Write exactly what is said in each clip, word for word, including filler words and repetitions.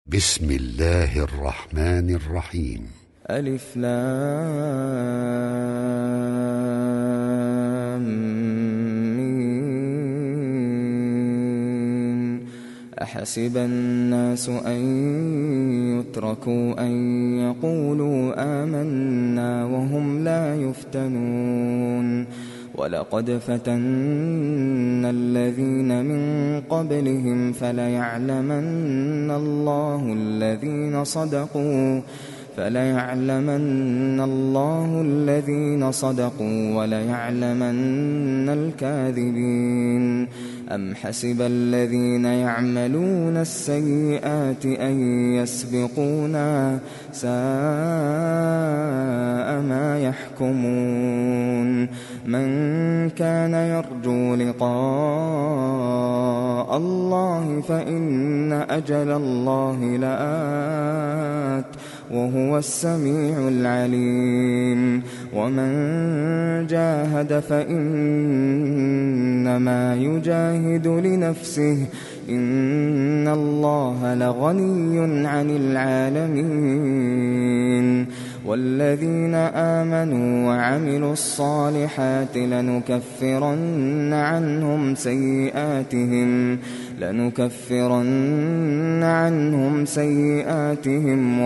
بسم الله الرحمن الرحيم. ألف لام ميم. أحسب الناس أن يتركوا أن يقولوا آمنا وهم لا يفتنون ولقد فتنا الذين من قبلهم فليعلمن الله الذين صدقوا فليعلمن الله الذين صدقوا وليعلمن الكاذبين. أم حسب الذين يعملون السيئات أن يسبقونا ساء ما يحكمون. من كان يرجو لقاء الله فإن أجل الله لآت وهو السميع العليم. ومن جاهد فإنما يجاهد لنفسه إن الله لغني عن العالمين. والذين آمنوا وعملوا الصالحات لنكفرن عنهم سيئاتهم لنكفرن عنهم سيئاتهم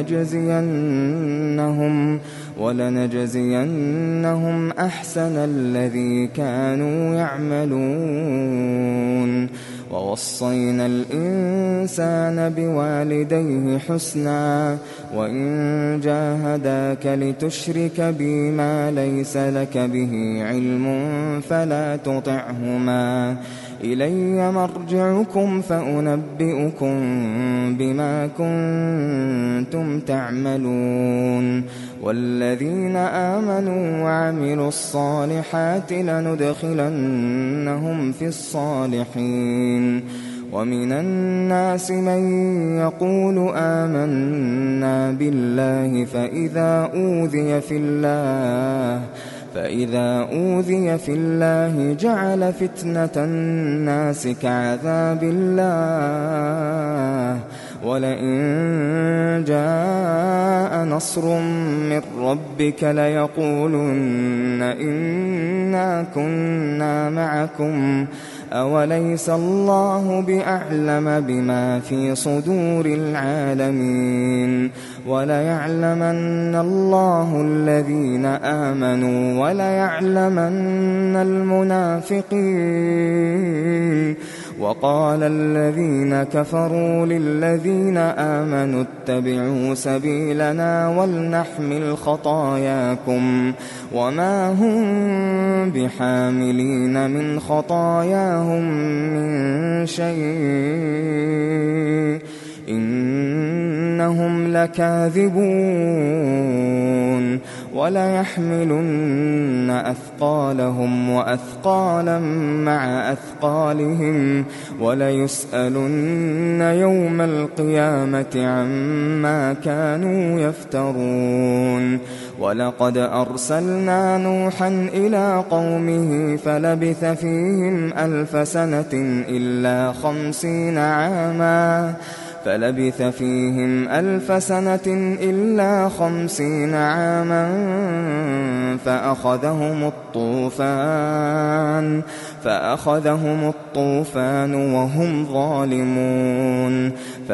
ولنجزينهم ولنجزينهم أحسن الذي كانوا يعملون. ووصينا الإنسان بوالديه حسنا وإن جاهداك لتشرك بي ما ليس لك به علم فلا تطعهما إلي مرجعكم فأنبئكم بما كنتم تعملون. والذين آمنوا وعملوا الصالحات لندخلنهم في الصالحين. ومن الناس من يقول آمنا بالله فإذا أوذي في الله فإذا أوذي في الله جعل فتنة الناس كعذاب الله ولئن جاء نصر من ربك ليقولن إنا كنا معكم أوليس الله بأعلم بما في صدور العالمين. وليعلمن الله الذين آمنوا وليعلمن المنافقين. وقال الذين كفروا للذين آمنوا اتبعوا سبيلنا ولنحمل خطاياكم وما هم بحاملين من خطاياهم من شيء إنهم لكاذبون. وليحملن أثقالهم وأثقالا مع أثقالهم وليسألن يوم القيامة عما كانوا يفترون. ولقد أرسلنا نوحا إلى قومه فلبث فيهم ألف سنة إلا خمسين عاما فلبث فيهم ألف سنة إلا خمسين عاما فأخذهم الطوفان فأخذهم الطوفان وهم ظالمون.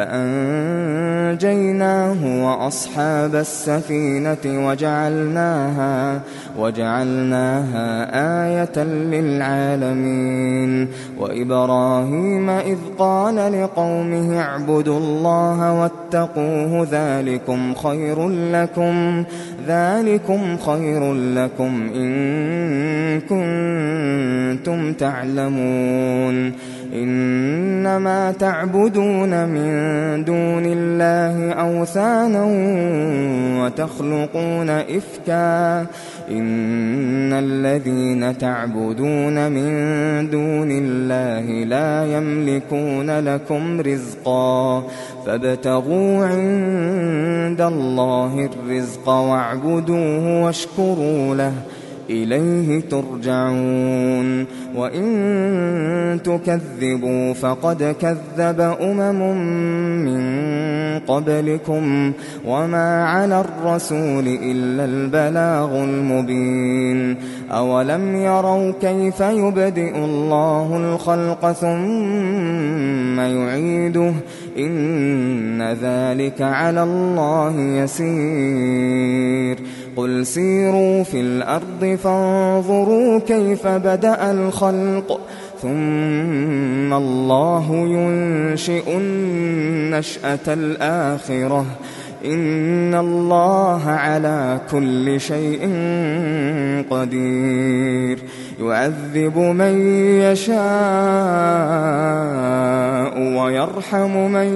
فأنجيناه وأصحاب السفينة وجعلناها وجعلناها آية للعالمين. وإبراهيم إذ قال لقومه اعبدوا الله واتقوه ذلكم خير لكم ذلكم خير لكم إن كنتم تعلمون. إنما تعبدون من دون الله أوثانا وتخلقون إفكا إن الذين تعبدون من دون الله لا يملكون لكم رزقا فابتغوا عند الله الرزق واعبدوه واشكروا له إليه ترجعون. وإن تكذبوا فقد كذب أمم من قبلكم وما على الرسول إلا البلاغ المبين أولم يروا كيف يبدئ الله الخلق ثم يعيده إن ذلك على الله يسير قل سيروا في الأرض فانظروا كيف بدأ الخلق ثم الله ينشئ النشأة الآخرة إن الله على كل شيء قدير يعذب من يشاء ويرحم من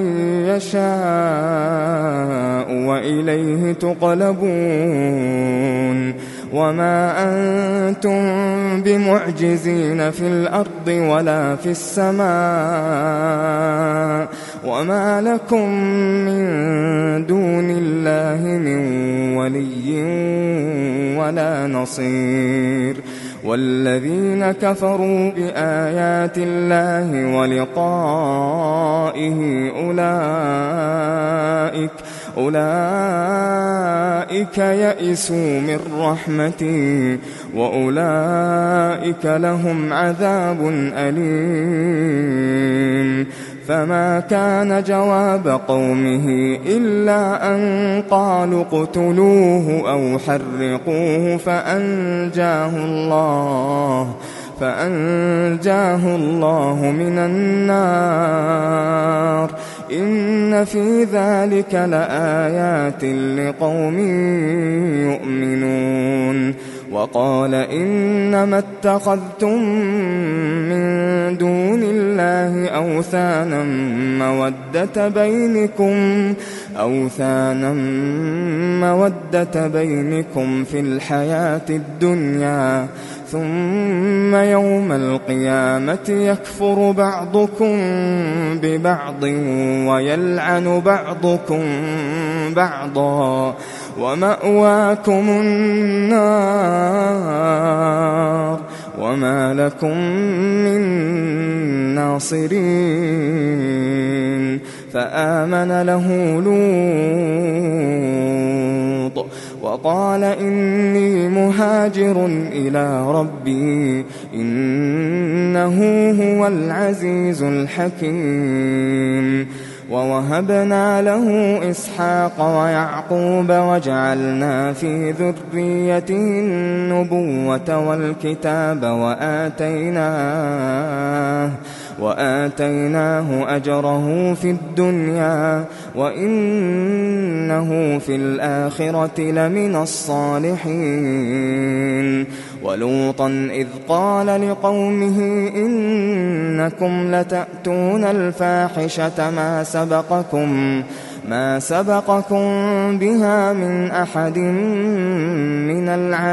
يشاء وإليه تقلبون وما أنتم بمعجزين في الأرض ولا في السماء وما لكم من دون الله من ولي ولا نصير والذين كفروا بآيات الله ولقائه أولئك أولئك يئسوا من رحمتي وأولئك لهم عذاب أليم فما كان جواب قومه إلا أن قالوا اقتلوه أو حرقوه فأنجاه الله فأنجاه الله من النار إن في ذلك لآيات لقوم يؤمنون وقال إنما اتخذتم من دون الله أوثانا مودة بينكم أوثانا مودة بينكم في الحياة الدنيا ثم يوم القيامة يكفر بعضكم ببعض ويلعن بعضكم بعضا ومأواكم النار وما لكم من ناصرين فآمن له لوط وقال إني مهاجر إلى ربي إنه هو العزيز الحكيم ووهبنا له إسحاق ويعقوب وجعلنا في ذريته النبوة والكتاب وآتيناه وآتيناه أجره في الدنيا وإنه في الآخرة لمن الصالحين ولوطا إذ قال لقومه إنكم لتأتون الفاحشة ما سبقكم ما سبقكم بها من أحد من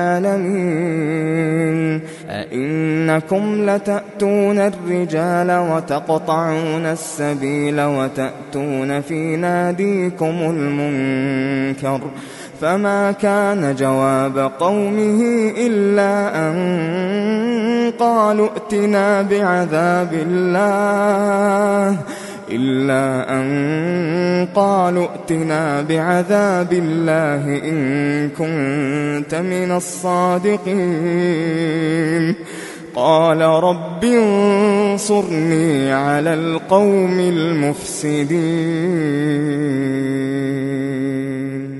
العالمين أئنكم لتأتون الرجال وتقطعون السبيل وتأتون في ناديكم المنكر فما كان جواب قومه إلا أن قالوا ائتنا بعذاب الله إلا أن قالوا ائتنا بعذاب الله إن كنت من الصادقين قال رب انصرني على القوم المفسدين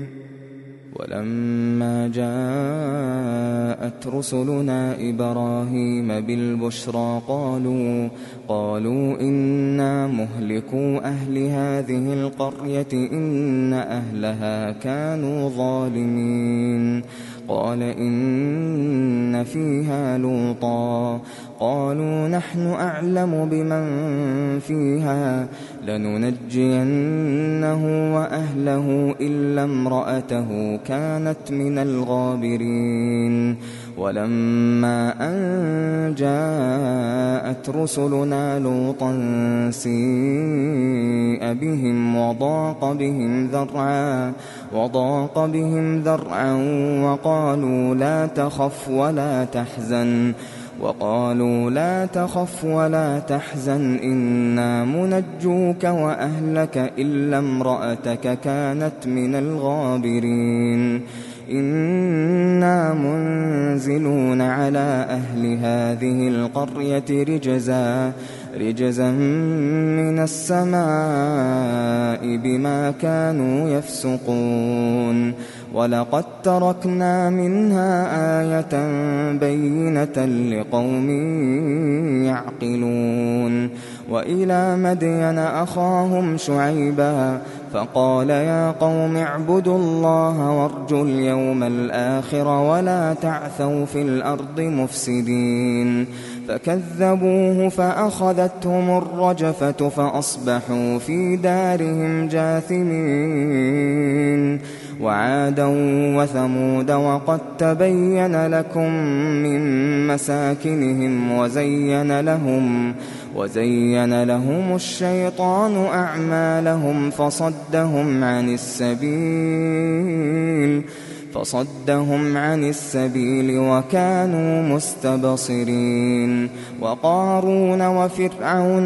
ولما جاءت رسلنا إبراهيم بالبشرى قالوا قالوا إنا مهلكو أهل هذه القرية إن أهلها كانوا ظالمين قال إن فيها لوطا قالوا نحن أعلم بمن فيها لننجينه وأهله إلا امرأته كانت من الغابرين ولما أن جاءت رسلنا لوطا سيء بهم وضاق بهم ذرعا وضاق بهم ذرعا وقالوا لا تخف ولا تحزن وقالوا لا تخف ولا تحزن إنا منجوك وأهلك إلا امرأتك كانت من الغابرين إنا منزلون على أهل هذه القرية رجزا رجزا من السماء بما كانوا يفسقون ولقد تركنا منها آية بينة لقوم يعقلون وإلى مدين أخاهم شعيبا فقال يا قوم اعبدوا الله وارجوا اليوم الآخر ولا تعثوا في الأرض مفسدين فكذبوه فأخذتهم الرجفة فأصبحوا في دارهم جاثمين وعادا وثمود وقد تبين لكم من مساكنهم وزين لهم وزين لهم الشيطان أعمالهم فصدهم عن السبيل فصدهم عن السبيل وكانوا مستبصرين وقارون وفرعون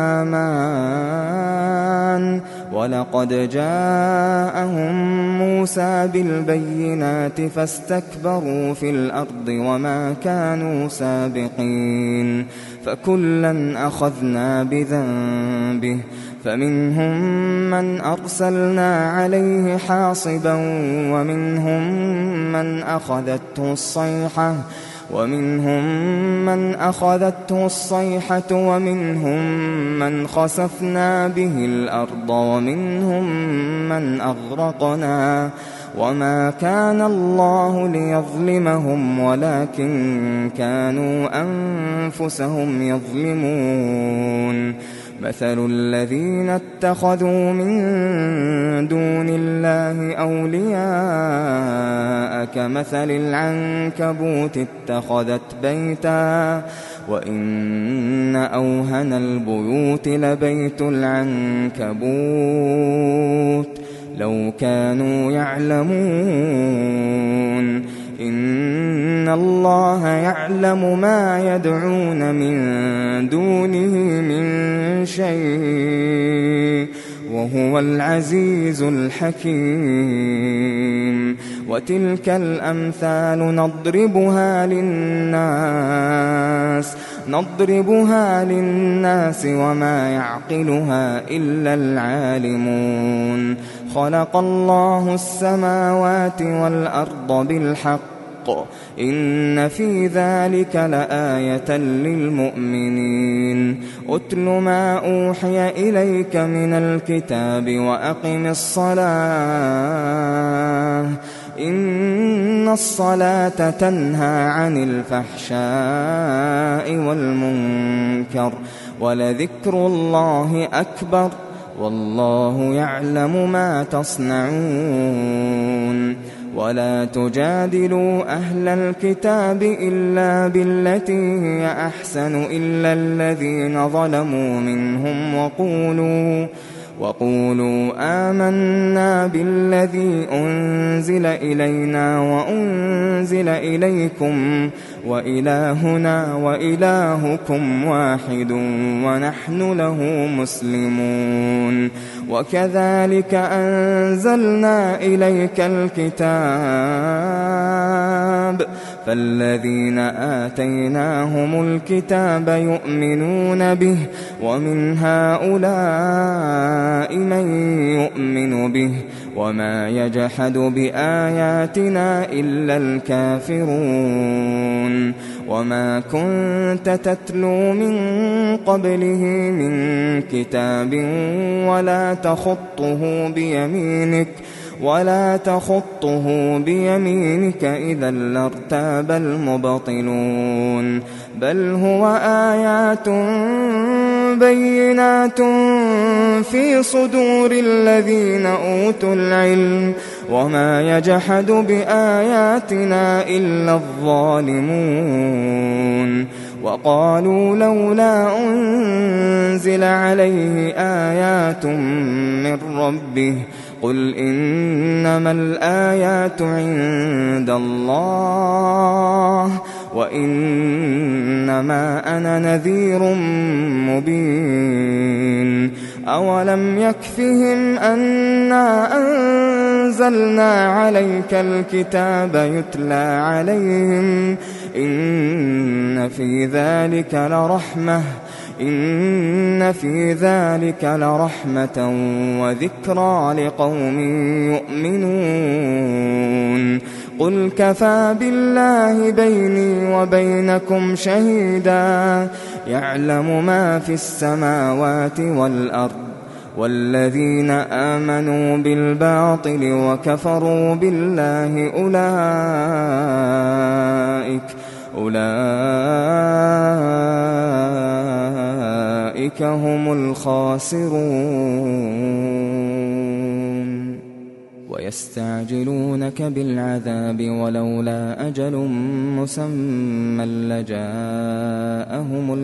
وهامان ولقد جاءهم موسى بالبينات فاستكبروا في الأرض وما كانوا سابقين فكلا أخذنا بذنبه فمنهم من أرسلنا عليه حاصبا ومنهم من أخذته الصيحة ومنهم من أخذته الصيحة ومنهم من خسفنا به الأرض ومنهم من أغرقنا وما كان الله ليظلمهم ولكن كانوا أنفسهم يظلمون مثل الذين اتخذوا من دون الله أولياء كمثل العنكبوت اتخذت بيتا وإن أوهن البيوت لبيت العنكبوت لو كانوا يعلمون إن الله يعلم ما يدعون من دونه من شيء وهو العزيز الحكيم وتلك الأمثال نضربها للناس نضربها للناس وما يعقلها إلا العالمون خلق الله السماوات والأرض بالحق إن في ذلك لآية للمؤمنين أتل ما أوحي إليك من الكتاب وأقم الصلاة إن الصلاة تنهى عن الفحشاء والمنكر ولذكر الله أكبر والله يعلم ما تصنعون ولا تجادلوا أهل الكتاب إلا بالتي هي أحسن إلا الذين ظلموا منهم وقولوا وقولوا آمنا بالذي أنزل إلينا وأنزل إليكم وإلهنا وإلهكم واحد ونحن له مسلمون وكذلك أنزلنا إليك الكتاب فالذين آتيناهم الكتاب يؤمنون به ومن هؤلاء من يؤمن به وما يجحد بآياتنا إلا الكافرون وما كنت تتلو من قبله من كتاب ولا تخطه بيمينك ولا تخطه بيمينك إذا لارتاب المبطلون بل هو آيات بينات في صدور الذين أوتوا العلم وما يجحد بآياتنا إلا الظالمون وقالوا لولا أنزل عليه آيات من ربه قل إنما الآيات عند الله وإنما أنا نذير مبين أولم يكفهم أنا أنزلنا عليك الكتاب يتلى عليهم إن في ذلك لرحمة إن في ذلك لرحمة وذكرى لقوم يؤمنون قل كفى بالله بيني وبينكم شهيدا يعلم ما في السماوات والأرض والذين آمنوا بالباطل وكفروا بالله أولئك أولئك هم الخاسرون ويستعجلونك بالعذاب ولولا أجل مسمى لجاءهم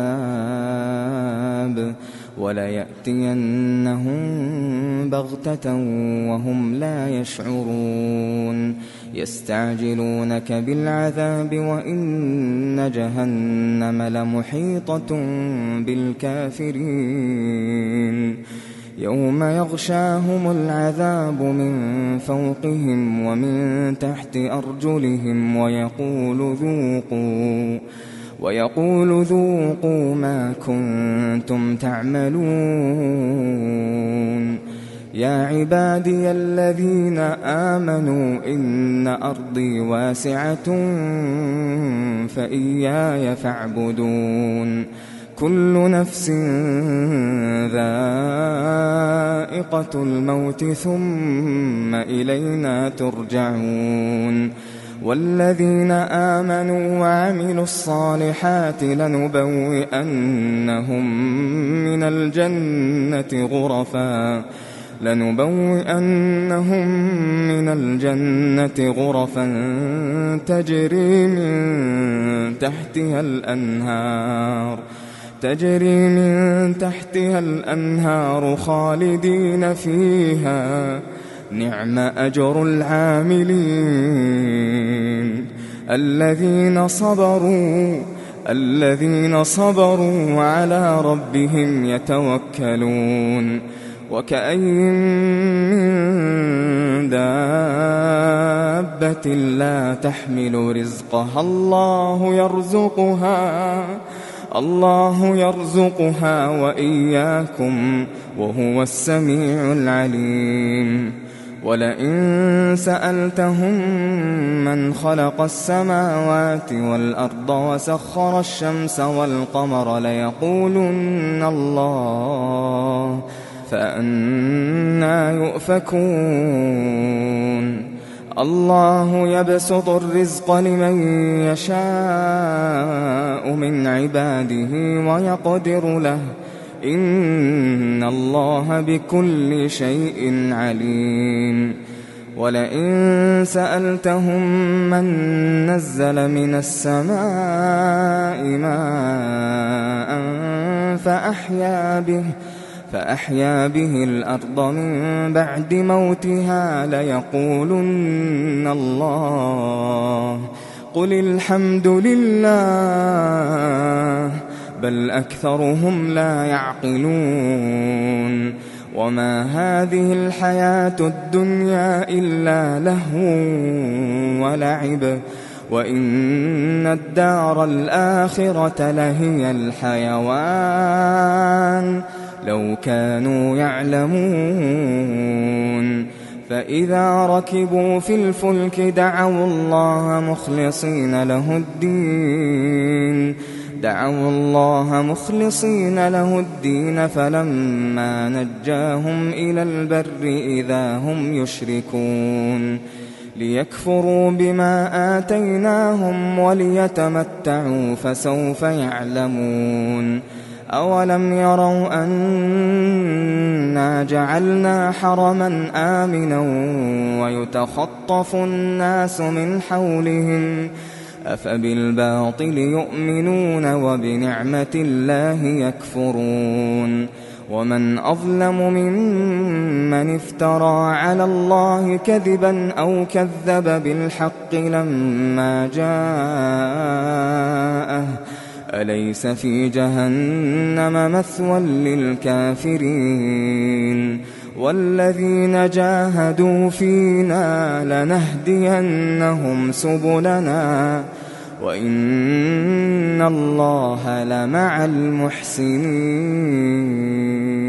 العذاب وليأتينهم بغتة وهم لا يشعرون يستعجلونك بالعذاب وإن جهنم لمحيطة بالكافرين يوم يغشاهم العذاب من فوقهم ومن تحت أرجلهم ويقول ذوقوا ويقول ذوقوا ما كنتم تعملون يا عبادي الذين آمنوا إن أرضي واسعة فإياي فاعبدون كل نفس ذائقة الموت ثم إلينا ترجعون والذين آمنوا وعملوا الصالحات لنبوئنهم من الجنة غرفا لنبوئنهم من الجنة غرفا تجري من تحتها الأنهار تجري من تحتها الأنهار خالدين فيها نعم أجر العاملين الذين صبروا الذين صبروا وعلى ربهم يتوكلون وكأين من دابة لا تحمل رزقها الله يرزقها الله يرزقها وإياكم وهو السميع العليم ولئن سألتهم من خلق السماوات والأرض وسخر الشمس والقمر ليقولن الله فأنى يؤفكون الله يبسط الرزق لمن يشاء من عباده ويقدر له إن الله بكل شيء عليم ولئن سألتهم من نزل من السماء ماء فأحيا به فأحيا به الأرض من بعد موتها ليقولن الله قل الحمد لله بل أكثرهم لا يعقلون وما هذه الحياة الدنيا إلا لهو ولعب وإن الدار الآخرة لهي الحيوان لو كانوا يعلمون فإذا ركبوا في الفلك دعوا الله مخلصين له الدين دعوا الله مخلصين له الدين فلما نجاهم إلى البر إذا هم يشركون ليكفروا بما آتيناهم وليتمتعوا فسوف يعلمون أولم يروا أنا جعلنا حرما آمنا ويتخطف الناس من حولهم أفبالباطل يؤمنون وبنعمة الله يكفرون ومن أظلم ممن افترى على الله كذبا أو كذب بالحق لما جاءه أليس في جهنم مثوى للكافرين والذين جاهدوا فينا لنهدينهم سبلنا وإن الله لمع المحسنين.